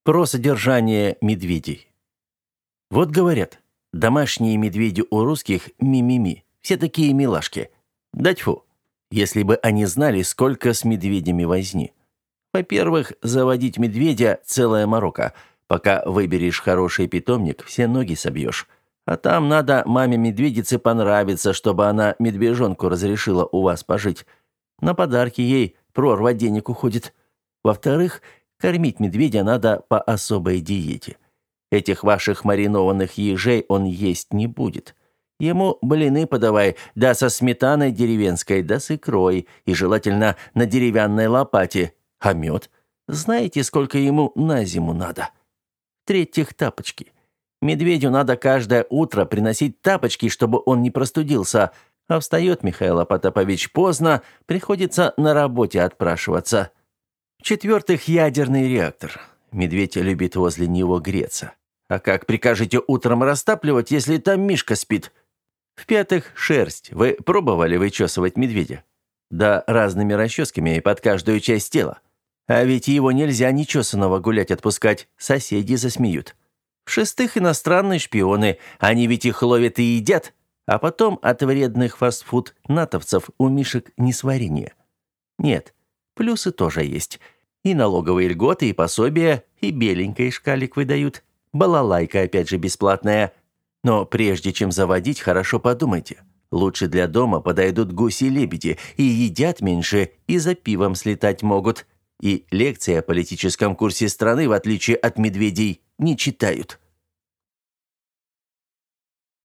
Про содержание медведей. Вот говорят, домашние медведи у русских ми-ми-ми, все такие милашки. Да тьфу, если бы они знали, сколько с медведями возни. Во-первых, заводить медведя – целая морока. Пока выберешь хороший питомник, все ноги собьешь. А там надо маме-медведице понравиться, чтобы она медвежонку разрешила у вас пожить. На подарки ей прорва денег уходит. Во-вторых, кормить медведя надо по особой диете. Этих ваших маринованных ежей он есть не будет. Ему блины подавай, да со сметаной деревенской, да с икрой, и желательно на деревянной лопате. А мед? Знаете, сколько ему на зиму надо? В-третьих, тапочки. Медведю надо каждое утро приносить тапочки, чтобы он не простудился. А встает Михаил Потапович поздно, приходится на работе отпрашиваться. В-четвертых, ядерный реактор. Медведь любит возле него греться. А как прикажете утром растапливать, если там Мишка спит? В-пятых, шерсть. Вы пробовали вычесывать медведя? Да разными расческами под каждую часть тела. А ведь его нельзя нечесанного гулять отпускать, соседи засмеют. В-шестых, иностранные шпионы. Они ведь их ловят и едят. А потом от вредных фастфуд-натовцев у мишек несварение. Нет, плюсы тоже есть. И налоговые льготы, и пособия, и беленький шкалик выдают. Балалайка опять же бесплатная. Но прежде чем заводить, хорошо подумайте. Лучше для дома подойдут гуси и лебеди, и едят меньше, и за пивом слетать могут. И лекции о политическом курсе страны, в отличие от медведей, не читают.